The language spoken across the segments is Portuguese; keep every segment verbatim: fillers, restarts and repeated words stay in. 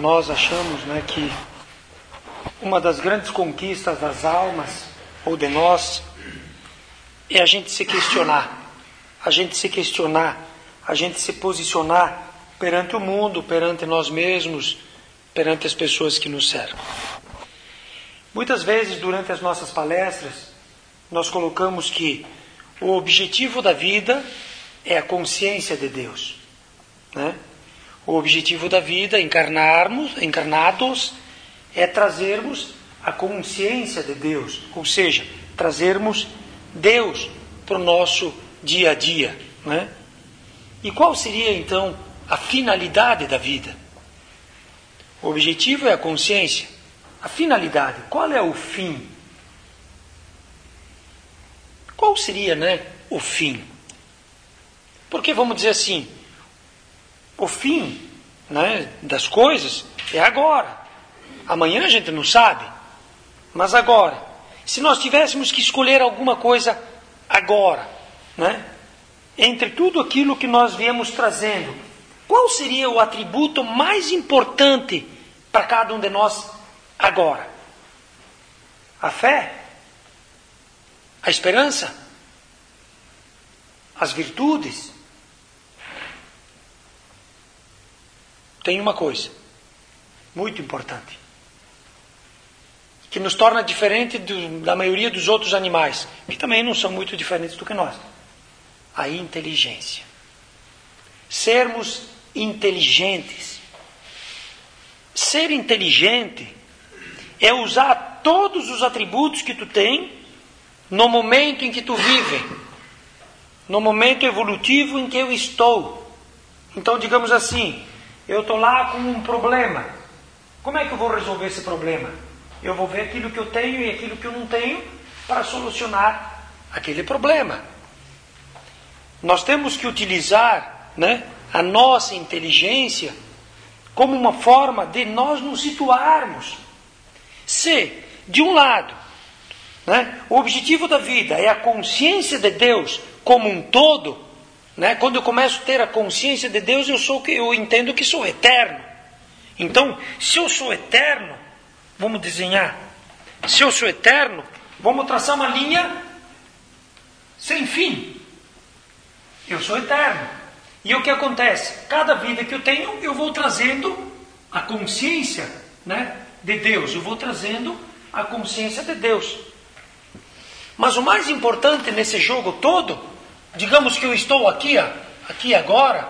nós achamos, né, que uma das grandes conquistas das almas, ou de nós, é a gente se questionar, a gente se questionar, a gente se posicionar perante o mundo, perante nós mesmos, perante as pessoas que nos cercam. Muitas vezes, durante as nossas palestras, nós colocamos que o objetivo da vida é a consciência de Deus, né? O objetivo da vida, encarnarmos, encarnados, é trazermos a consciência de Deus, ou seja, trazermos Deus para o nosso dia a dia, né? E qual seria então a finalidade da vida? O objetivo é a consciência. A finalidade, qual é o fim? Qual seria, né, o fim? Porque vamos dizer assim, o fim, né, das coisas é agora. Amanhã a gente não sabe, mas agora. Se nós tivéssemos que escolher alguma coisa agora, né, entre tudo aquilo que nós viemos trazendo, qual seria o atributo mais importante para cada um de nós agora? A fé? A esperança? As virtudes? Tem uma coisa muito importante, que nos torna diferente do, da maioria dos outros animais, que também não são muito diferentes do que nós. A inteligência. Sermos inteligentes. Ser inteligente é usar todos os atributos que tu tem no momento em que tu vive, no momento evolutivo em que eu estou. Então, digamos assim, eu estou lá com um problema. Como é que eu vou resolver esse problema? Eu vou ver aquilo que eu tenho e aquilo que eu não tenho para solucionar aquele problema. Nós temos que utilizar, né, a nossa inteligência como uma forma de nós nos situarmos. Se, de um lado, né, o objetivo da vida é a consciência de Deus como um todo, né, quando eu começo a ter a consciência de Deus, eu, sou, eu entendo que sou eterno. Então, se eu sou eterno, vamos desenhar. Se eu sou eterno, vamos traçar uma linha sem fim. Eu sou eterno. E o que acontece? Cada vida que eu tenho, eu vou trazendo a consciência, né, de Deus. Eu vou trazendo a consciência de Deus. Mas o mais importante nesse jogo todo, digamos que eu estou aqui, aqui agora.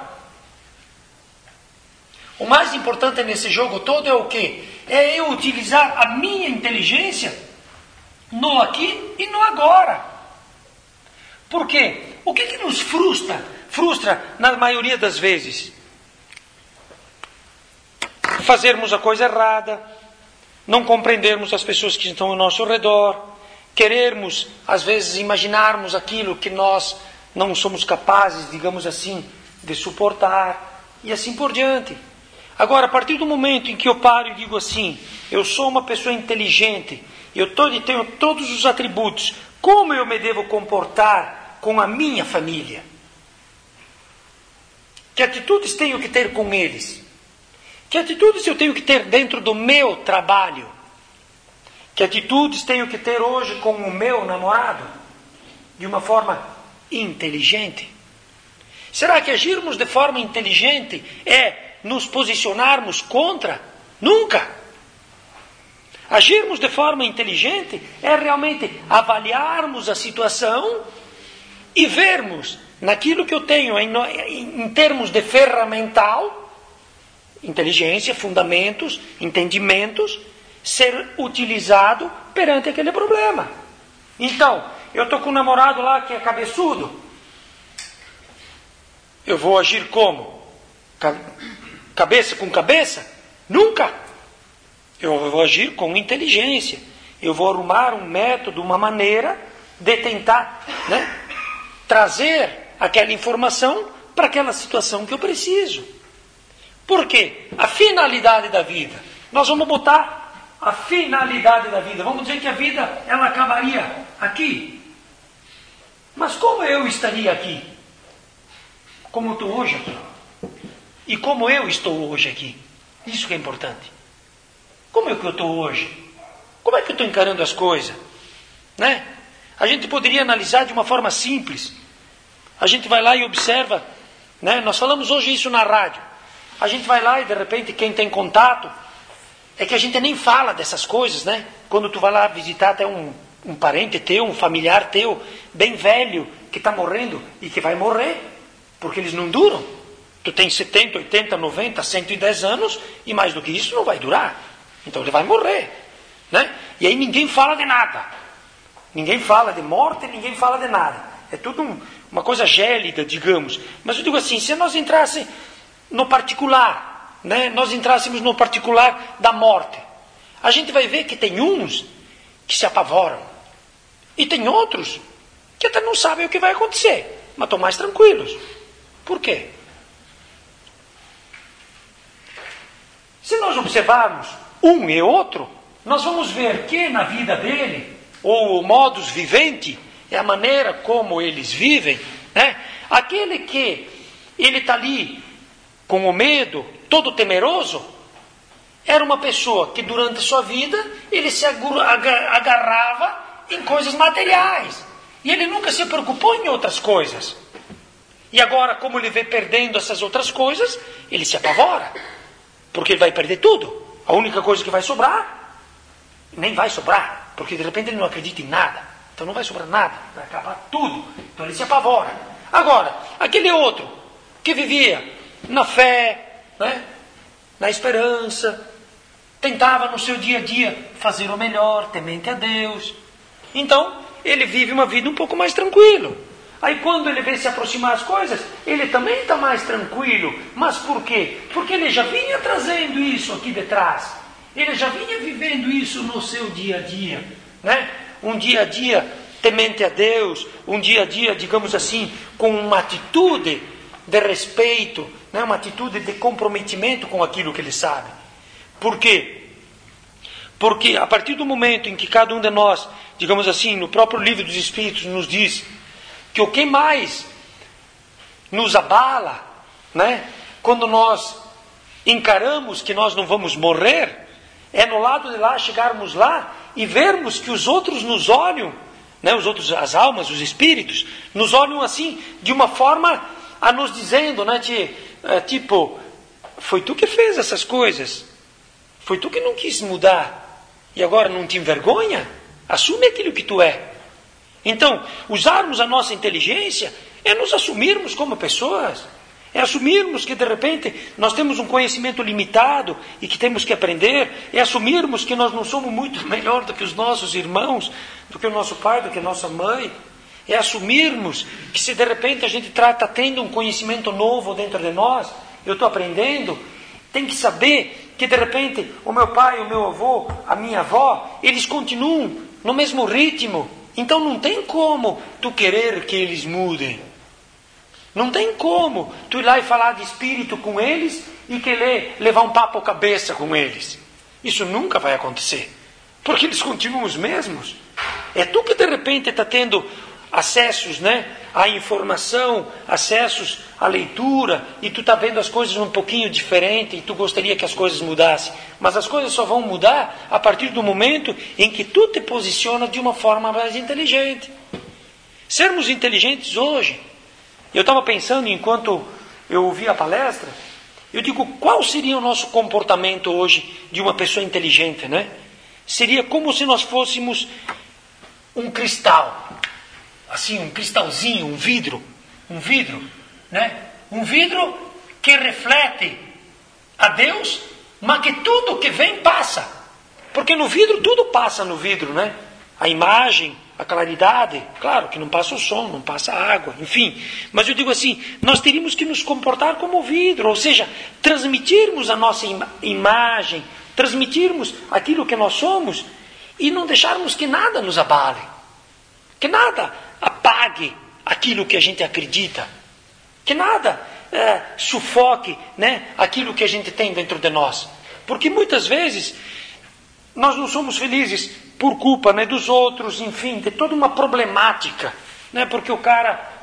O mais importante nesse jogo todo é o quê? É eu utilizar a minha inteligência no aqui e no agora. Por quê? O que que nos frustra? Frustra, na maioria das vezes, fazermos a coisa errada, não compreendermos as pessoas que estão ao nosso redor, querermos, às vezes, imaginarmos aquilo que nós não somos capazes, digamos assim, de suportar, e assim por diante. Agora, a partir do momento em que eu paro e digo assim, eu sou uma pessoa inteligente, eu tenho todos os atributos, como eu me devo comportar com a minha família? Que atitudes tenho que ter com eles? Que atitudes eu tenho que ter dentro do meu trabalho? Que atitudes tenho que ter hoje com o meu namorado? De uma forma inteligente. Será que agirmos de forma inteligente é nos posicionarmos contra? Nunca! Agirmos de forma inteligente é realmente avaliarmos a situação e vermos naquilo que eu tenho em, em termos de ferramental, inteligência, fundamentos, entendimentos, ser utilizado perante aquele problema. Então, eu estou com um namorado lá que é cabeçudo. Eu vou agir como? Cabeça com cabeça? Nunca! Eu vou agir com inteligência. Eu vou arrumar um método, uma maneira de tentar, né, trazer aquela informação para aquela situação que eu preciso. Por quê? A finalidade da vida. Nós vamos botar a finalidade da vida. Vamos dizer que a vida ela acabaria aqui. Mas como eu estaria aqui? Como eu estou hoje aqui? E como eu estou hoje aqui? Isso que é importante. Como é que eu estou hoje? Como é que eu estou encarando as coisas? Né? A gente poderia analisar de uma forma simples. A gente vai lá e observa, né? Nós falamos hoje isso na rádio. A gente vai lá e de repente quem tem contato, é que a gente nem fala dessas coisas, né? Quando tu vai lá visitar até um, um parente teu, um familiar teu, bem velho, que está morrendo e que vai morrer, porque eles não duram. Tu tem setenta, oitenta, noventa, cento e dez anos e mais do que isso não vai durar. Então ele vai morrer, né? E aí ninguém fala de nada. Ninguém fala de morte, ninguém fala de nada. É tudo um, uma coisa gélida, digamos. Mas eu digo assim, se nós entrássemos no particular, né? Nós entrássemos no particular da morte, a gente vai ver que tem uns que se apavoram. E tem outros que até não sabem o que vai acontecer, mas estão mais tranquilos. Por quê? Se nós observarmos um e outro, nós vamos ver que na vida dele, ou o modus vivendi, é a maneira como eles vivem, né? Aquele que ele está ali com o medo, todo temeroso, era uma pessoa que durante a sua vida ele se agarrava em coisas materiais. E ele nunca se preocupou em outras coisas. E agora, como ele vê perdendo essas outras coisas, ele se apavora. Porque ele vai perder tudo. A única coisa que vai sobrar, nem vai sobrar. Porque de repente ele não acredita em nada. Então não vai sobrar nada. Vai acabar tudo. Então ele se apavora. Agora, aquele outro que vivia na fé, né? Na esperança, tentava no seu dia a dia fazer o melhor, temente a Deus. Então, ele vive uma vida um pouco mais tranquilo. Aí quando ele vê se aproximar as coisas, ele também está mais tranquilo. Mas por quê? Porque ele já vinha trazendo isso aqui de trás. Ele já vinha vivendo isso no seu dia a dia, né? Um dia a dia temente a Deus, um dia a dia, digamos assim, com uma atitude de respeito, né? Uma atitude de comprometimento com aquilo que ele sabe. Por quê? Porque a partir do momento em que cada um de nós, digamos assim, no próprio livro dos Espíritos nos diz que o que mais nos abala, né? Quando nós encaramos que nós não vamos morrer, é no lado de lá, chegarmos lá e vermos que os outros nos olham, né? Os outros, as almas, os espíritos, nos olham assim, de uma forma a nos dizendo, né? De, é, tipo, foi tu que fez essas coisas, foi tu que não quis mudar, e agora não te envergonha? Assume aquilo que tu é. Então, usarmos a nossa inteligência é nos assumirmos como pessoas. É assumirmos que de repente nós temos um conhecimento limitado e que temos que aprender. É assumirmos que nós não somos muito melhor do que os nossos irmãos, do que o nosso pai, do que a nossa mãe. É assumirmos que se de repente a gente está tendo um conhecimento novo dentro de nós, eu estou aprendendo, tem que saber que de repente o meu pai, o meu avô, a minha avó, eles continuam no mesmo ritmo. Então não tem como tu querer que eles mudem. Não tem como tu ir lá e falar de espírito com eles e querer levar um papo cabeça com eles. Isso nunca vai acontecer. Porque eles continuam os mesmos. É tu que de repente está tendo acessos, né, à informação, acessos à leitura, e tu está vendo as coisas um pouquinho diferente, e tu gostaria que as coisas mudassem. Mas as coisas só vão mudar a partir do momento em que tu te posiciona de uma forma mais inteligente. Sermos inteligentes hoje. Eu estava pensando, enquanto eu ouvia a palestra, eu digo, qual seria o nosso comportamento hoje de uma pessoa inteligente, né? Seria como se nós fôssemos um cristal. Assim, um cristalzinho, um vidro, um vidro, né? Um vidro que reflete a Deus, mas que tudo que vem passa. Porque no vidro, tudo passa no vidro, né? A imagem, a claridade, claro que não passa o som, não passa a água, enfim. Mas eu digo assim, nós teríamos que nos comportar como vidro, ou seja, transmitirmos a nossa im- imagem, transmitirmos aquilo que nós somos e não deixarmos que nada nos abale. Que nada apague aquilo que a gente acredita. Que nada é, sufoque, né, aquilo que a gente tem dentro de nós. Porque muitas vezes nós não somos felizes por culpa, né, dos outros, enfim, de toda uma problemática. Né, porque o cara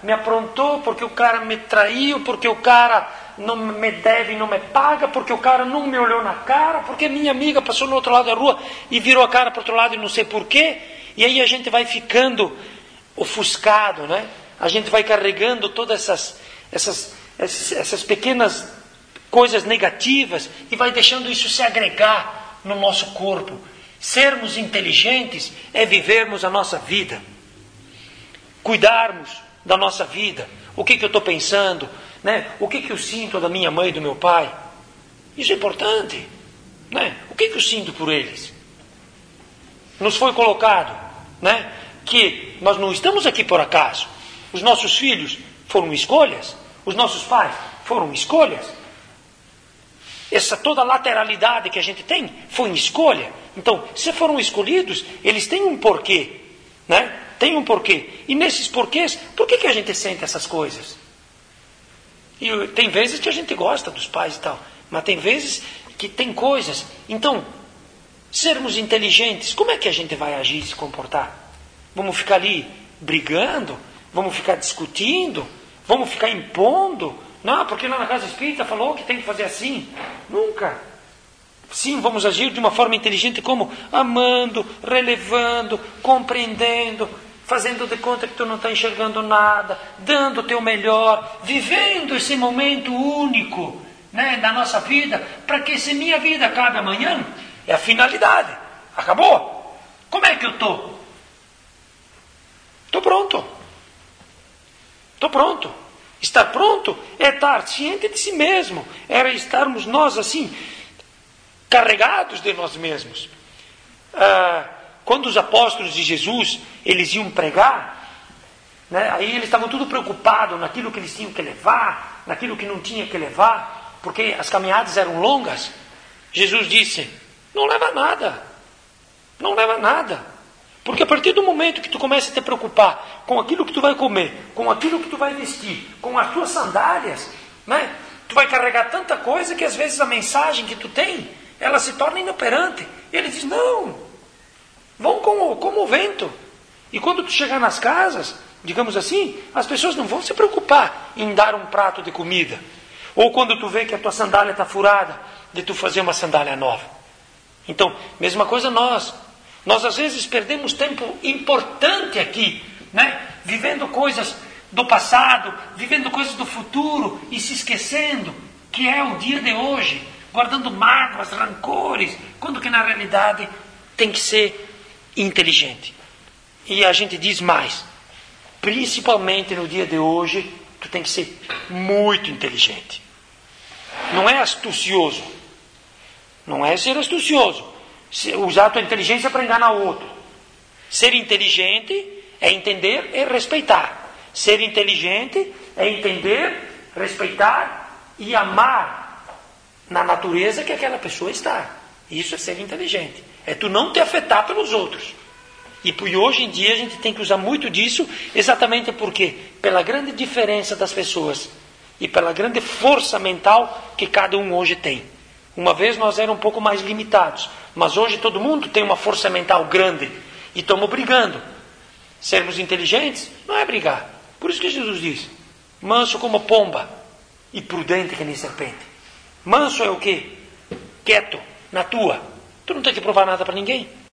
me aprontou, porque o cara me traiu, porque o cara não me deve e não me paga, porque o cara não me olhou na cara, porque minha amiga passou no outro lado da rua e virou a cara para o outro lado e não sei porquê. E aí a gente vai ficando ofuscado, né? A gente vai carregando todas essas, essas, essas, essas pequenas coisas negativas e vai deixando isso se agregar no nosso corpo. Sermos inteligentes é vivermos a nossa vida, cuidarmos da nossa vida. O que, que eu estou pensando, né? O que, que eu sinto da minha mãe e do meu pai? Isso é importante, né? O que, que eu sinto por eles? Nos foi colocado, né, que nós não estamos aqui por acaso. Os nossos filhos foram escolhas, os nossos pais foram escolhas. Essa toda lateralidade que a gente tem foi em escolha. Então, se foram escolhidos, eles têm um porquê, né? Tem um porquê. E nesses porquês, por que, que a gente sente essas coisas? E tem vezes que a gente gosta dos pais e tal, mas tem vezes que tem coisas. Então, sermos inteligentes, como é que a gente vai agir e se comportar? Vamos ficar ali brigando? Vamos ficar discutindo? Vamos ficar impondo? Não, porque lá na casa espírita falou que tem que fazer assim. Nunca. Sim, vamos agir de uma forma inteligente, como amando, relevando, compreendendo, fazendo de conta que tu não está enxergando nada, dando o teu melhor, vivendo esse momento único, né, da nossa vida, para que se minha vida acabe amanhã, é a finalidade. Acabou. Como é que eu estou? Estou pronto. Estou pronto. Estar pronto é estar ciente de si mesmo. Era estarmos nós assim, carregados de nós mesmos. Ah, quando os apóstolos de Jesus, eles iam pregar, né, aí eles estavam tudo preocupados naquilo que eles tinham que levar, naquilo que não tinha que levar, porque as caminhadas eram longas. Jesus disse, não leva nada. Não leva nada. Porque a partir do momento que tu começa a te preocupar com aquilo que tu vai comer, com aquilo que tu vai vestir, com as tuas sandálias, né, tu vai carregar tanta coisa que às vezes a mensagem que tu tem, ela se torna inoperante. E ele diz, não, vão como, como o vento. E quando tu chegar nas casas, digamos assim, as pessoas não vão se preocupar em dar um prato de comida. Ou quando tu vê que a tua sandália está furada, de tu fazer uma sandália nova. Então, mesma coisa nós. Nós às vezes perdemos tempo importante aqui, né? Vivendo coisas do passado, vivendo coisas do futuro e se esquecendo que é o dia de hoje, guardando mágoas, rancores, quando que na realidade tem que ser inteligente. E a gente diz mais, principalmente no dia de hoje, tu tem que ser muito inteligente. Não é astucioso. Não é ser astucioso. Usar a tua inteligência para enganar o outro. Ser inteligente é entender e respeitar. Ser inteligente é entender, respeitar e amar na natureza que aquela pessoa está. Isso é ser inteligente. É tu não te afetar pelos outros. E hoje em dia a gente tem que usar muito disso, exatamente porque, pela grande diferença das pessoas e pela grande força mental que cada um hoje tem. Uma vez nós éramos um pouco mais limitados, mas hoje todo mundo tem uma força mental grande e estamos brigando. Sermos inteligentes não é brigar. Por isso que Jesus diz, manso como pomba e prudente que nem serpente. Manso é o quê? Quieto, na tua. Tu não tem que provar nada para ninguém.